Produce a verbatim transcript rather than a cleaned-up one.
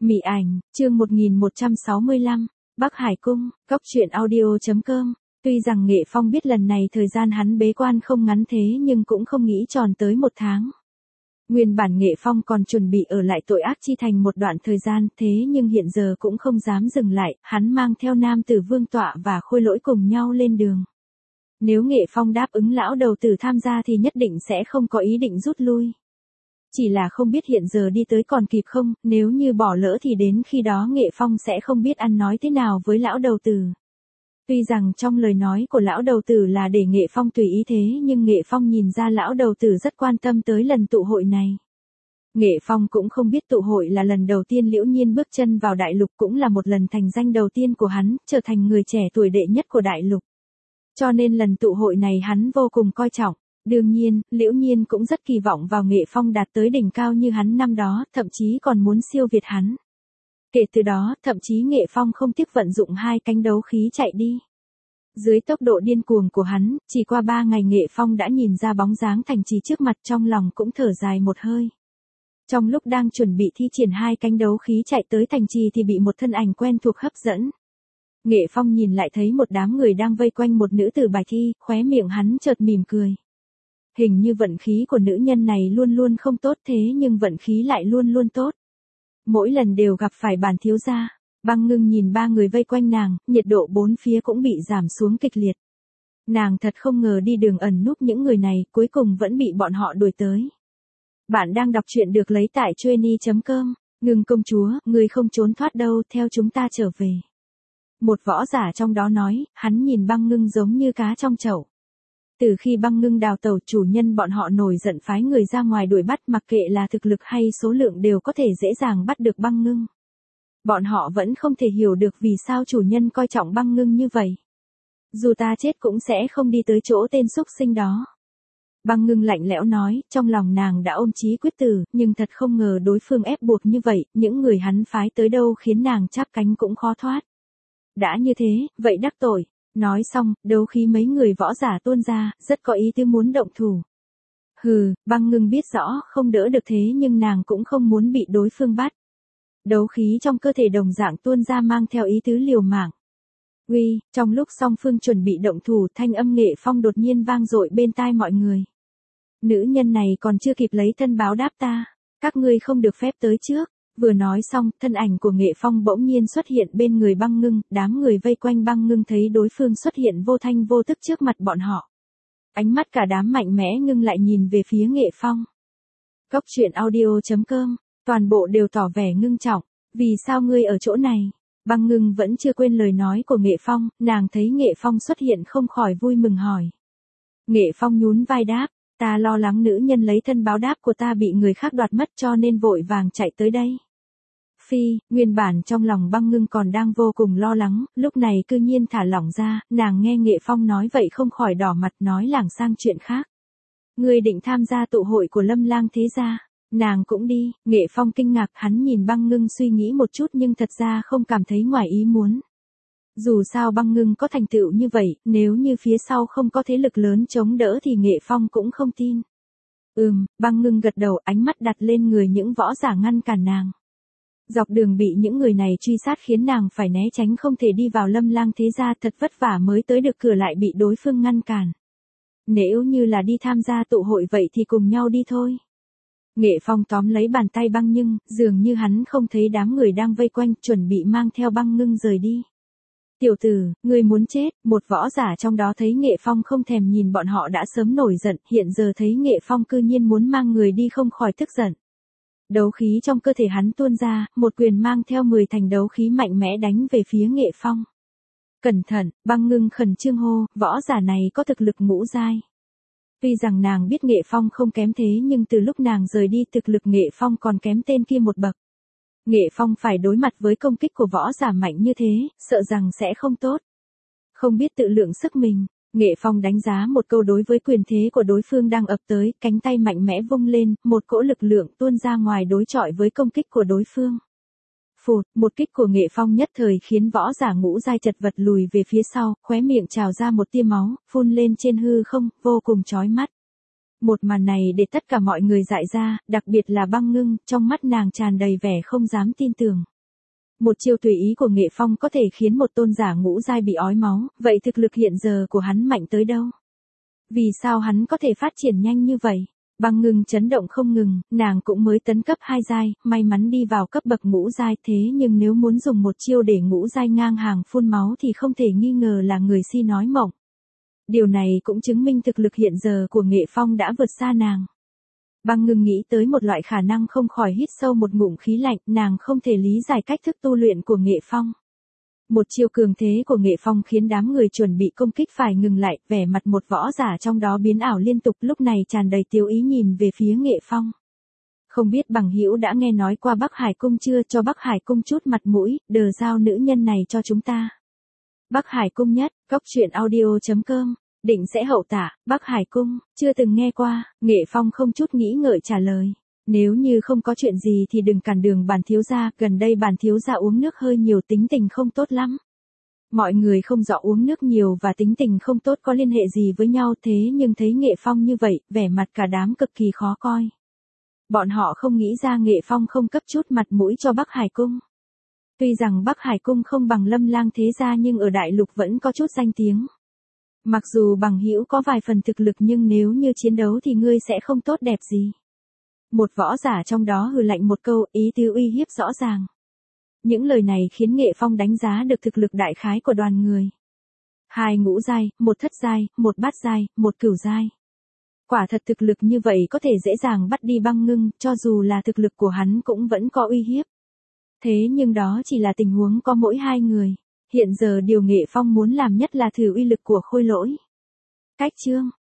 Mị ảnh, chương một nghìn một trăm sáu mươi lăm, Bắc Hải Cung, Cóc truyện audio chấm com. Tuy rằng Nghệ Phong biết lần này thời gian hắn bế quan không ngắn thế nhưng cũng không nghĩ tròn tới một tháng. Nguyên bản Nghệ Phong còn chuẩn bị ở lại tội ác chi thành một đoạn thời gian thế nhưng hiện giờ cũng không dám dừng lại, hắn mang theo nam tử Vương Tọa và Khôi Lỗi cùng nhau lên đường. Nếu Nghệ Phong đáp ứng lão đầu tử tham gia thì nhất định sẽ không có ý định rút lui. Chỉ là không biết hiện giờ đi tới còn kịp không, nếu như bỏ lỡ thì đến khi đó Nghệ Phong sẽ không biết ăn nói thế nào với lão đầu tử. Tuy rằng trong lời nói của lão đầu tử là để Nghệ Phong tùy ý thế nhưng Nghệ Phong nhìn ra lão đầu tử rất quan tâm tới lần tụ hội này. Nghệ Phong cũng không biết tụ hội là lần đầu tiên Liễu Nhiên bước chân vào đại lục, cũng là một lần thành danh đầu tiên của hắn, trở thành người trẻ tuổi đệ nhất của đại lục. Cho nên lần tụ hội này hắn vô cùng coi trọng. Đương nhiên, Liễu Nhiên cũng rất kỳ vọng vào Nghệ Phong đạt tới đỉnh cao như hắn năm đó, thậm chí còn muốn siêu việt hắn. Kể từ đó, thậm chí Nghệ Phong không tiếc vận dụng hai cánh đấu khí chạy đi. Dưới tốc độ điên cuồng của hắn, chỉ qua ba ngày Nghệ Phong đã nhìn ra bóng dáng thành trì trước mặt, trong lòng cũng thở dài một hơi. Trong lúc đang chuẩn bị thi triển hai cánh đấu khí chạy tới thành trì thì bị một thân ảnh quen thuộc hấp dẫn. Nghệ Phong nhìn lại thấy một đám người đang vây quanh một nữ tử bài thi, khóe miệng hắn chợt mỉm cười. Hình như vận khí của nữ nhân này luôn luôn không tốt thế nhưng vận khí lại luôn luôn tốt. Mỗi lần đều gặp phải bản thiếu gia. Băng Ngưng nhìn ba người vây quanh nàng, nhiệt độ bốn phía cũng bị giảm xuống kịch liệt. Nàng thật không ngờ đi đường ẩn núp những người này, cuối cùng vẫn bị bọn họ đuổi tới. Bạn đang đọc truyện được lấy tại chuyenny chấm com. Ngưng công chúa, người không trốn thoát đâu, theo chúng ta trở về. Một võ giả trong đó nói, hắn nhìn Băng Ngưng giống như cá trong chậu. Từ khi Băng Ngưng đào tẩu, chủ nhân bọn họ nổi giận phái người ra ngoài đuổi bắt, mặc kệ là thực lực hay số lượng đều có thể dễ dàng bắt được Băng Ngưng. Bọn họ vẫn không thể hiểu được vì sao chủ nhân coi trọng Băng Ngưng như vậy. Dù ta chết cũng sẽ không đi tới chỗ tên súc sinh đó. Băng Ngưng lạnh lẽo nói, trong lòng nàng đã ôm chí quyết tử, nhưng thật không ngờ đối phương ép buộc như vậy, những người hắn phái tới đâu khiến nàng chắp cánh cũng khó thoát. Đã như thế, vậy đắc tội. Nói xong, đấu khí mấy người võ giả tuôn ra, rất có ý tứ muốn động thủ. Hừ, Băng Ngưng biết rõ không đỡ được thế nhưng nàng cũng không muốn bị đối phương bắt. Đấu khí trong cơ thể đồng dạng tuôn ra mang theo ý tứ liều mạng. Uy, trong lúc song phương chuẩn bị động thủ, thanh âm Nghệ Phong đột nhiên vang dội bên tai mọi người. Nữ nhân này còn chưa kịp lấy thân báo đáp ta, các ngươi không được phép tới trước. Vừa nói xong, thân ảnh của Nghệ Phong bỗng nhiên xuất hiện bên người Băng Ngưng, đám người vây quanh Băng Ngưng thấy đối phương xuất hiện vô thanh vô tức trước mặt bọn họ. Ánh mắt cả đám mạnh mẽ ngưng lại nhìn về phía Nghệ Phong. Cóc truyện audio chấm com, toàn bộ đều tỏ vẻ ngưng trọng, vì sao ngươi ở chỗ này? Băng Ngưng vẫn chưa quên lời nói của Nghệ Phong, nàng thấy Nghệ Phong xuất hiện không khỏi vui mừng hỏi. Nghệ Phong nhún vai đáp. Ta lo lắng nữ nhân lấy thân báo đáp của ta bị người khác đoạt mất cho nên vội vàng chạy tới đây. Phi, nguyên bản trong lòng Băng Ngưng còn đang vô cùng lo lắng, lúc này cư nhiên thả lỏng ra, nàng nghe Nghệ Phong nói vậy không khỏi đỏ mặt nói lảng sang chuyện khác. Ngươi định tham gia tụ hội của Lâm Lang thế gia, nàng cũng đi. Nghệ Phong kinh ngạc, hắn nhìn Băng Ngưng suy nghĩ một chút nhưng thật ra không cảm thấy ngoài ý muốn. Dù sao Băng Ngưng có thành tựu như vậy, nếu như phía sau không có thế lực lớn chống đỡ thì Nghệ Phong cũng không tin. Ừm, Băng Ngưng gật đầu, ánh mắt đặt lên người những võ giả ngăn cản nàng. Dọc đường bị những người này truy sát khiến nàng phải né tránh không thể đi vào Lâm Lang thế gia, thật vất vả mới tới được cửa lại bị đối phương ngăn cản. Nếu như là đi tham gia tụ hội vậy thì cùng nhau đi thôi. Nghệ Phong tóm lấy bàn tay Băng Ngưng, dường như hắn không thấy đám người đang vây quanh, chuẩn bị mang theo Băng Ngưng rời đi. Tiểu tử, ngươi muốn chết, một võ giả trong đó thấy Nghệ Phong không thèm nhìn bọn họ đã sớm nổi giận, hiện giờ thấy Nghệ Phong cư nhiên muốn mang người đi không khỏi tức giận. Đấu khí trong cơ thể hắn tuôn ra, một quyền mang theo mười thành đấu khí mạnh mẽ đánh về phía Nghệ Phong. Cẩn thận, Băng Ngưng khẩn trương hô, võ giả này có thực lực ngũ giai. Tuy rằng nàng biết Nghệ Phong không kém thế nhưng từ lúc nàng rời đi thực lực Nghệ Phong còn kém tên kia một bậc. Nghệ Phong phải đối mặt với công kích của võ giả mạnh như thế, sợ rằng sẽ không tốt. Không biết tự lượng sức mình, Nghệ Phong đánh giá một câu đối với quyền thế của đối phương đang ập tới, cánh tay mạnh mẽ vung lên, một cỗ lực lượng tuôn ra ngoài đối chọi với công kích của đối phương. Phụt, một kích của Nghệ Phong nhất thời khiến võ giả ngũ giai chật vật lùi về phía sau, khóe miệng trào ra một tia máu, phun lên trên hư không, vô cùng chói mắt. Một màn này để tất cả mọi người dại ra, đặc biệt là Băng Ngưng, trong mắt nàng tràn đầy vẻ không dám tin tưởng. Một chiêu tùy ý của Nghệ Phong có thể khiến một tôn giả ngũ giai bị ói máu, vậy thực lực hiện giờ của hắn mạnh tới đâu? Vì sao hắn có thể phát triển nhanh như vậy? Băng Ngưng chấn động không ngừng, nàng cũng mới tấn cấp hai giai, may mắn đi vào cấp bậc ngũ giai, thế nhưng nếu muốn dùng một chiêu để ngũ giai ngang hàng phun máu thì không thể nghi ngờ là người si nói mộng. Điều này cũng chứng minh thực lực hiện giờ của Nghệ Phong đã vượt xa nàng. Băng Ngưng nghĩ tới một loại khả năng không khỏi hít sâu một ngụm khí lạnh, nàng không thể lý giải cách thức tu luyện của Nghệ Phong. Một chiêu cường thế của Nghệ Phong khiến đám người chuẩn bị công kích phải ngừng lại, vẻ mặt một võ giả trong đó biến ảo liên tục, lúc này tràn đầy tiêu ý nhìn về phía Nghệ Phong. Không biết bằng hữu đã nghe nói qua Bắc Hải Cung chưa, cho Bắc Hải Cung chút mặt mũi, đờ giao nữ nhân này cho chúng ta. Bắc Hải Cung nhất, cốc truyện audio chấm com, định sẽ hậu tả, Bắc Hải Cung, chưa từng nghe qua, Nghệ Phong không chút nghĩ ngợi trả lời. Nếu như không có chuyện gì thì đừng cản đường bản thiếu gia, gần đây bản thiếu gia uống nước hơi nhiều, tính tình không tốt lắm. Mọi người không rõ uống nước nhiều và tính tình không tốt có liên hệ gì với nhau, thế nhưng thấy Nghệ Phong như vậy, vẻ mặt cả đám cực kỳ khó coi. Bọn họ không nghĩ ra Nghệ Phong không cấp chút mặt mũi cho Bắc Hải Cung. Tuy rằng Bắc Hải Cung không bằng Lâm Lang thế gia nhưng ở đại lục vẫn có chút danh tiếng. Mặc dù bằng hữu có vài phần thực lực nhưng nếu như chiến đấu thì ngươi sẽ không tốt đẹp gì. Một võ giả trong đó hừ lạnh một câu, ý tứ uy hiếp rõ ràng. Những lời này khiến Nghệ Phong đánh giá được thực lực đại khái của đoàn người. Hai ngũ giai, một thất giai, một bát giai, một cửu giai. Quả thật thực lực như vậy có thể dễ dàng bắt đi Băng Ngưng, cho dù là thực lực của hắn cũng vẫn có uy hiếp. Thế nhưng đó chỉ là tình huống có mỗi hai người. Hiện giờ điều Nghệ Phong muốn làm nhất là thử uy lực của Khôi Lỗi. Cách chương